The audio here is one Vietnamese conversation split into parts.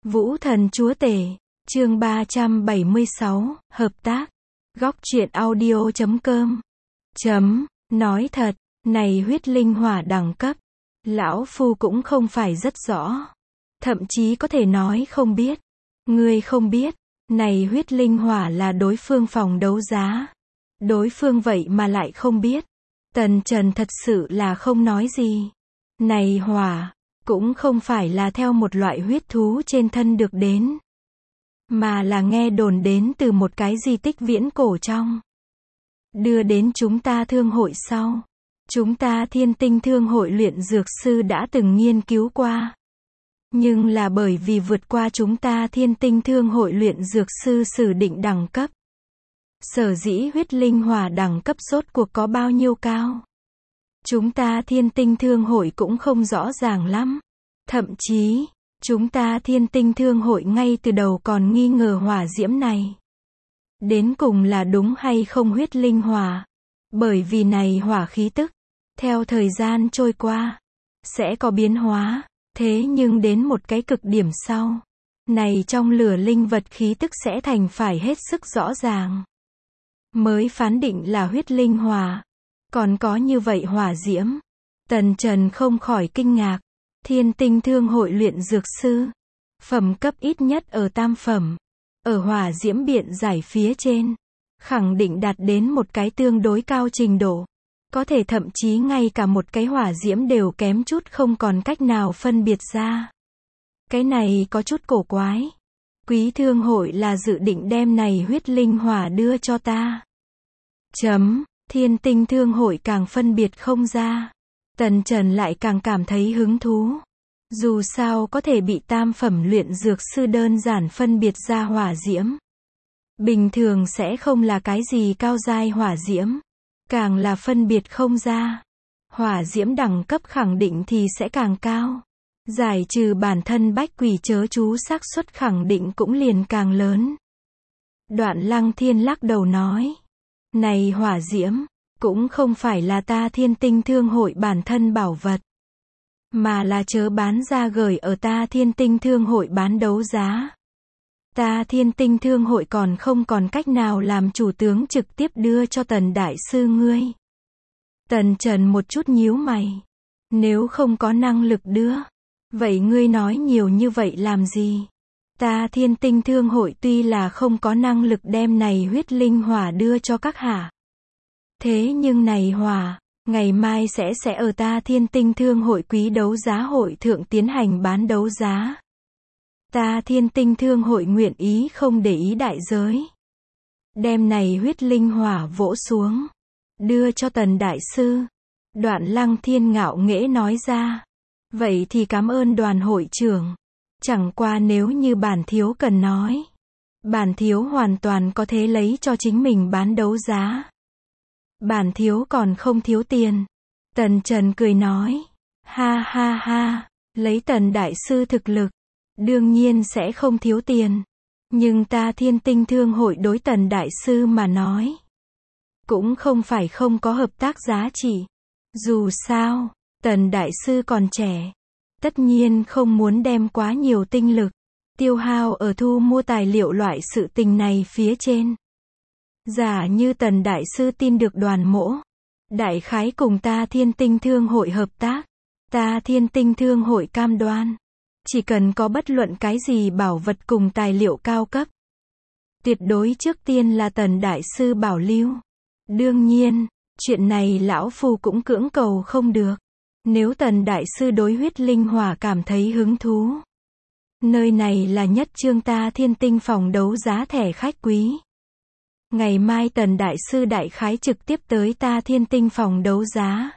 Vũ Thần Chúa Tể, chương 376, hợp tác. Góc truyện audio.com. Nói thật, này huyết linh hỏa đẳng cấp, lão phu cũng không phải rất rõ. Thậm chí có thể nói không biết. Ngươi không biết, này huyết linh hỏa là đối phương phòng đấu giá. Đối phương vậy mà lại không biết. Tần Trần thật sự là không nói gì. Này hỏa, cũng không phải là theo một loại huyết thú trên thân được đến, mà là nghe đồn đến từ một cái di tích viễn cổ trong. Đưa đến chúng ta thương hội sau. Chúng ta Thiên Tinh Thương hội luyện dược sư đã từng nghiên cứu qua. Nhưng là bởi vì vượt qua chúng ta Thiên Tinh Thương hội luyện dược sư sử định đẳng cấp. Sở dĩ huyết linh hỏa đẳng cấp rốt cuộc có bao nhiêu cao, chúng ta Thiên Tinh Thương hội cũng không rõ ràng lắm. Thậm chí, chúng ta Thiên Tinh Thương hội ngay từ đầu còn nghi ngờ hỏa diễm này đến cùng là đúng hay không huyết linh hỏa. Bởi vì này hỏa khí tức, theo thời gian trôi qua, sẽ có biến hóa. Thế nhưng đến một cái cực điểm sau, này trong lửa linh vật khí tức sẽ thành phải hết sức rõ ràng, mới phán định là huyết linh hỏa. Còn có như vậy hỏa diễm. Tần Trần không khỏi kinh ngạc. Thiên Tinh Thương hội luyện dược sư, phẩm cấp ít nhất ở tam phẩm, ở hỏa diễm biện giải phía trên, khẳng định đạt đến một cái tương đối cao trình độ. Có thể thậm chí ngay cả một cái hỏa diễm đều kém chút không còn cách nào phân biệt ra. Cái này có chút cổ quái. Quý thương hội là dự định đem này huyết linh hỏa đưa cho ta. Thiên Tinh Thương hội càng phân biệt không ra. Tần Trần lại càng cảm thấy hứng thú. Dù sao có thể bị tam phẩm luyện dược sư đơn giản phân biệt ra hỏa diễm, bình thường sẽ không là cái gì cao giai hỏa diễm. Càng là phân biệt không ra, hỏa diễm đẳng cấp khẳng định thì sẽ càng cao. Giải trừ bản thân bách quỷ chớ chú xác suất khẳng định cũng liền càng lớn. Đoạn Lăng Thiên lắc đầu nói. Này hỏa diễm, cũng không phải là ta Thiên Tinh Thương hội bản thân bảo vật, mà là chớ bán ra gửi ở ta Thiên Tinh Thương hội bán đấu giá. Ta Thiên Tinh Thương hội còn không còn cách nào làm chủ tướng trực tiếp đưa cho Tần Đại Sư ngươi. Tần Trần một chút nhíu mày. Nếu không có năng lực đưa, vậy ngươi nói nhiều như vậy làm gì? Ta Thiên Tinh Thương hội tuy là không có năng lực đem này huyết linh hỏa đưa cho các hạ. Thế nhưng này hỏa, ngày mai sẽ ở ta Thiên Tinh Thương hội quý đấu giá hội thượng tiến hành bán đấu giá. Ta Thiên Tinh Thương hội nguyện ý không để ý đại giới, đem này huyết linh hỏa vỗ xuống, đưa cho Tần Đại Sư. Đoạn Lăng Thiên ngạo nghễ nói ra. Vậy thì cảm ơn đoàn hội trưởng. Chẳng qua nếu như bản thiếu cần nói, bản thiếu hoàn toàn có thể lấy cho chính mình bán đấu giá. Bản thiếu còn không thiếu tiền. Tần Trần cười nói. Ha ha ha, lấy Tần Đại Sư thực lực, đương nhiên sẽ không thiếu tiền. Nhưng ta Thiên Tinh Thương hội đối Tần Đại Sư mà nói, cũng không phải không có hợp tác giá trị. Dù sao, Tần Đại Sư còn trẻ, tất nhiên không muốn đem quá nhiều tinh lực tiêu hao ở thu mua tài liệu loại sự tình này phía trên. Giả như Tần Đại Sư tin được đoàn mỗ, đại khái cùng ta Thiên Tinh Thương hội hợp tác, ta Thiên Tinh Thương hội cam đoan, chỉ cần có bất luận cái gì bảo vật cùng tài liệu cao cấp, tuyệt đối trước tiên là Tần Đại Sư bảo lưu. Đương nhiên, chuyện này lão phu cũng cưỡng cầu không được. Nếu Tần Đại Sư đối huyết linh hỏa cảm thấy hứng thú, nơi này là nhất trương ta Thiên Tinh phòng đấu giá thẻ khách quý. Ngày mai Tần Đại Sư đại khái trực tiếp tới ta Thiên Tinh phòng đấu giá.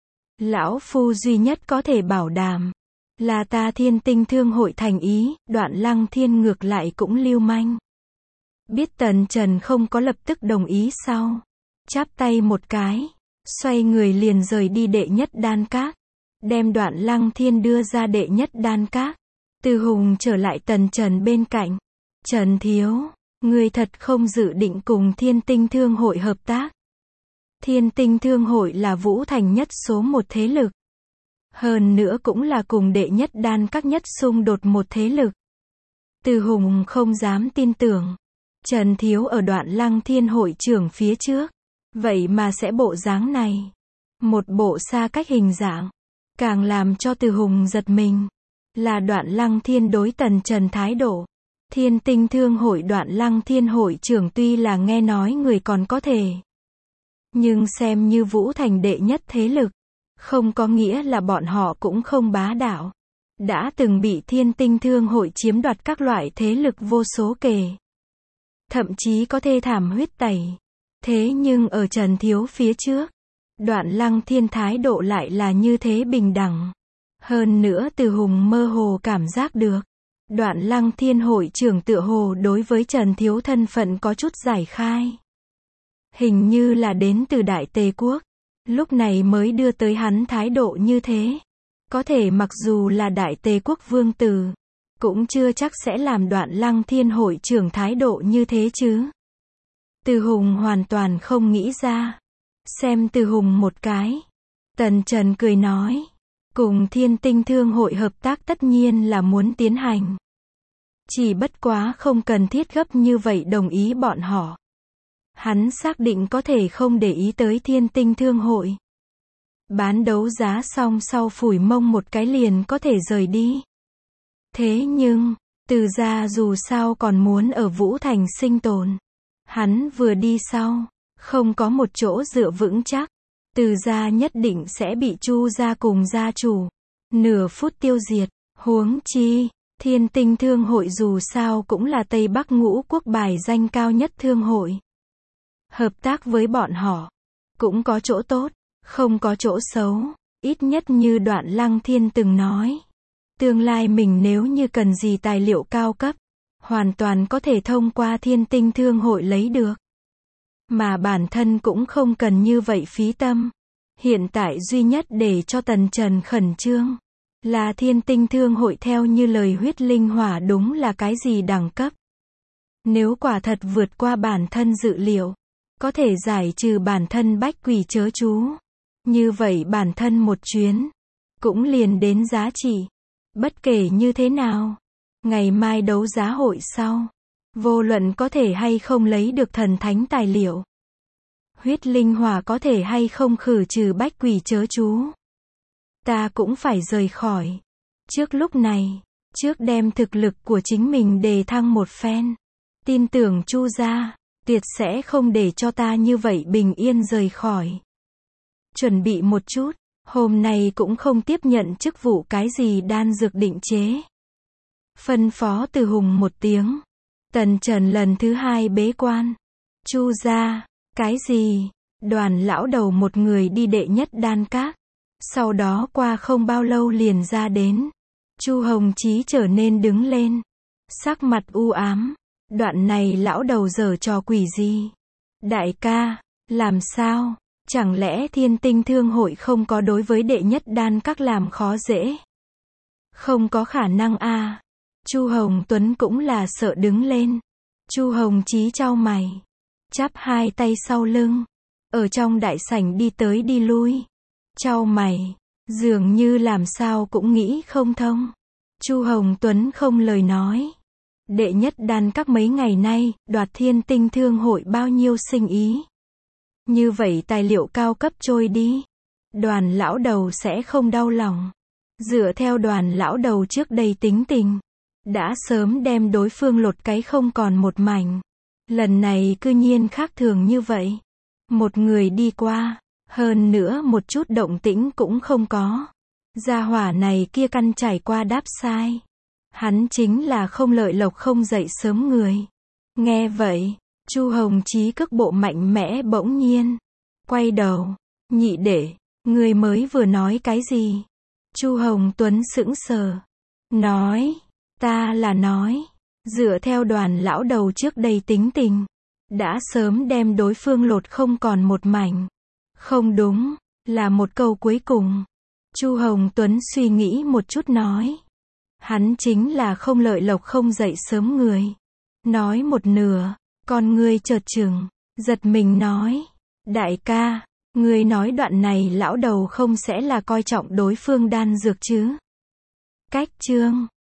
Lão phu duy nhất có thể bảo đảm là ta Thiên Tinh Thương hội thành ý. Đoạn Lăng Thiên ngược lại cũng lưu manh. Biết Tần Trần không có lập tức đồng ý sau, chắp tay một cái, xoay người liền rời đi đệ nhất đan các, đem Đoạn Lăng Thiên đưa ra đệ nhất đan các. Từ Hùng trở lại Tần Trần bên cạnh. Trần thiếu, ngươi thật không dự định cùng Thiên Tinh Thương hội hợp tác? Thiên Tinh Thương hội là Vũ Thành nhất số một thế lực. Hơn nữa cũng là cùng đệ nhất đan các nhất xung đột một thế lực. Từ Hùng không dám tin tưởng. Trần Thiếu ở Đoạn Lăng Thiên hội trưởng phía trước. Vậy mà sẽ bộ dáng này. Một bộ xa cách hình dạng. Càng làm cho Từ Hùng giật mình. Là Đoạn Lăng Thiên đối Tần Trần thái độ. Thiên Tinh Thương hội Đoạn Lăng Thiên hội trưởng tuy là nghe nói người còn có thể. Nhưng xem như Vũ Thành đệ nhất thế lực. Không có nghĩa là bọn họ cũng không bá đạo. Đã từng bị Thiên Tinh Thương hội chiếm đoạt các loại thế lực vô số kể. Thậm chí có thê thảm huyết tẩy. Thế nhưng ở Trần Thiếu phía trước, Đoạn Lăng Thiên thái độ lại là như thế bình đẳng. Hơn nữa Từ Hùng mơ hồ cảm giác được. Đoạn Lăng Thiên hội trưởng tựa hồ đối với Trần Thiếu thân phận có chút giải khai. Hình như là đến từ Đại Tề Quốc. Lúc này mới đưa tới hắn thái độ như thế. Có thể mặc dù là Đại Tề Quốc vương tử, cũng chưa chắc sẽ làm Đoạn Lăng Thiên hội trưởng thái độ như thế chứ. Từ Hùng hoàn toàn không nghĩ ra. Xem Từ Hùng một cái. Tần Trần cười nói. Cùng Thiên Tinh Thương hội hợp tác tất nhiên là muốn tiến hành. Chỉ bất quá không cần thiết gấp như vậy đồng ý bọn họ. Hắn xác định có thể không để ý tới Thiên Tinh Thương hội. Bán đấu giá xong sau phủi mông một cái liền có thể rời đi. Thế nhưng, Từ gia dù sao còn muốn ở Vũ Thành sinh tồn. Hắn vừa đi sau, không có một chỗ dựa vững chắc. Từ gia nhất định sẽ bị Chu gia cùng gia chủ nửa phút tiêu diệt. Huống chi, Thiên Tinh Thương hội dù sao cũng là Tây Bắc ngũ quốc bài danh cao nhất thương hội. Hợp tác với bọn họ cũng có chỗ tốt, không có chỗ xấu. Ít nhất như Đoạn Lăng Thiên từng nói, tương lai mình nếu như cần gì tài liệu cao cấp, hoàn toàn có thể thông qua Thiên Tinh Thương hội lấy được. Mà bản thân cũng không cần như vậy phí tâm. Hiện tại duy nhất để cho Tần Trần khẩn trương là Thiên Tinh Thương hội theo như lời huyết linh hỏa đúng là cái gì đẳng cấp. Nếu quả thật vượt qua bản thân dự liệu, có thể giải trừ bản thân bách quỷ chớ chú. Như vậy bản thân một chuyến cũng liền đến giá trị. Bất kể như thế nào, ngày mai đấu giá hội sau, vô luận có thể hay không lấy được thần thánh tài liệu, huyết linh hỏa có thể hay không khử trừ bách quỷ chớ chú, ta cũng phải rời khỏi. Trước lúc này, trước đem thực lực của chính mình đề thăng một phen, tin tưởng Chu gia tuyệt sẽ không để cho ta như vậy bình yên rời khỏi. Chuẩn bị một chút, hôm nay cũng không tiếp nhận chức vụ cái gì đan dược định chế. Phân phó Từ Hùng một tiếng. Tần Trần lần thứ hai bế quan. Chu gia, cái gì? Đoàn lão đầu một người đi đệ nhất đan các. Sau đó qua không bao lâu liền ra đến. Chu Hồng Chí trở nên đứng lên. Sắc mặt u ám. Đoạn này lão đầu giở trò quỷ gì? Đại ca, làm sao? Chẳng lẽ Thiên Tinh Thương hội không có đối với đệ nhất đan các làm khó dễ? Không có khả năng a. Chu Hồng Tuấn cũng là sợ đứng lên. Chu Hồng Chí chau mày, chắp hai tay sau lưng, ở trong đại sảnh đi tới đi lui. Chau mày, dường như làm sao cũng nghĩ không thông. Chu Hồng Tuấn không lời nói. Đệ nhất đan các mấy ngày nay, đoạt Thiên Tinh Thương hội bao nhiêu sinh ý. Như vậy tài liệu cao cấp trôi đi, Đoàn lão đầu sẽ không đau lòng. Dựa theo Đoàn lão đầu trước đây tính tình, đã sớm đem đối phương lột cái không còn một mảnh. Lần này cư nhiên khác thường như vậy. Một người đi qua, hơn nữa một chút động tĩnh cũng không có. Gia hỏa này kia căn trải qua đáp sai. Hắn chính là không lợi lộc không dậy sớm người. Nghe vậy, Chu Hồng Chí cước bộ mạnh mẽ bỗng nhiên quay đầu. Nhị đệ, người mới vừa nói cái gì? Chu Hồng Tuấn sững sờ. Nói, ta là nói, dựa theo Đoàn lão đầu trước đây tính tình, đã sớm đem đối phương lột không còn một mảnh. Không đúng, là một câu cuối cùng. Chu Hồng Tuấn suy nghĩ một chút nói. Hắn chính là không lợi lộc không dậy sớm người. Nói một nửa, con ngươi chợt chừng, giật mình nói. Đại ca, ngươi nói đoạn này lão đầu không sẽ là coi trọng đối phương đan dược chứ? Cách chương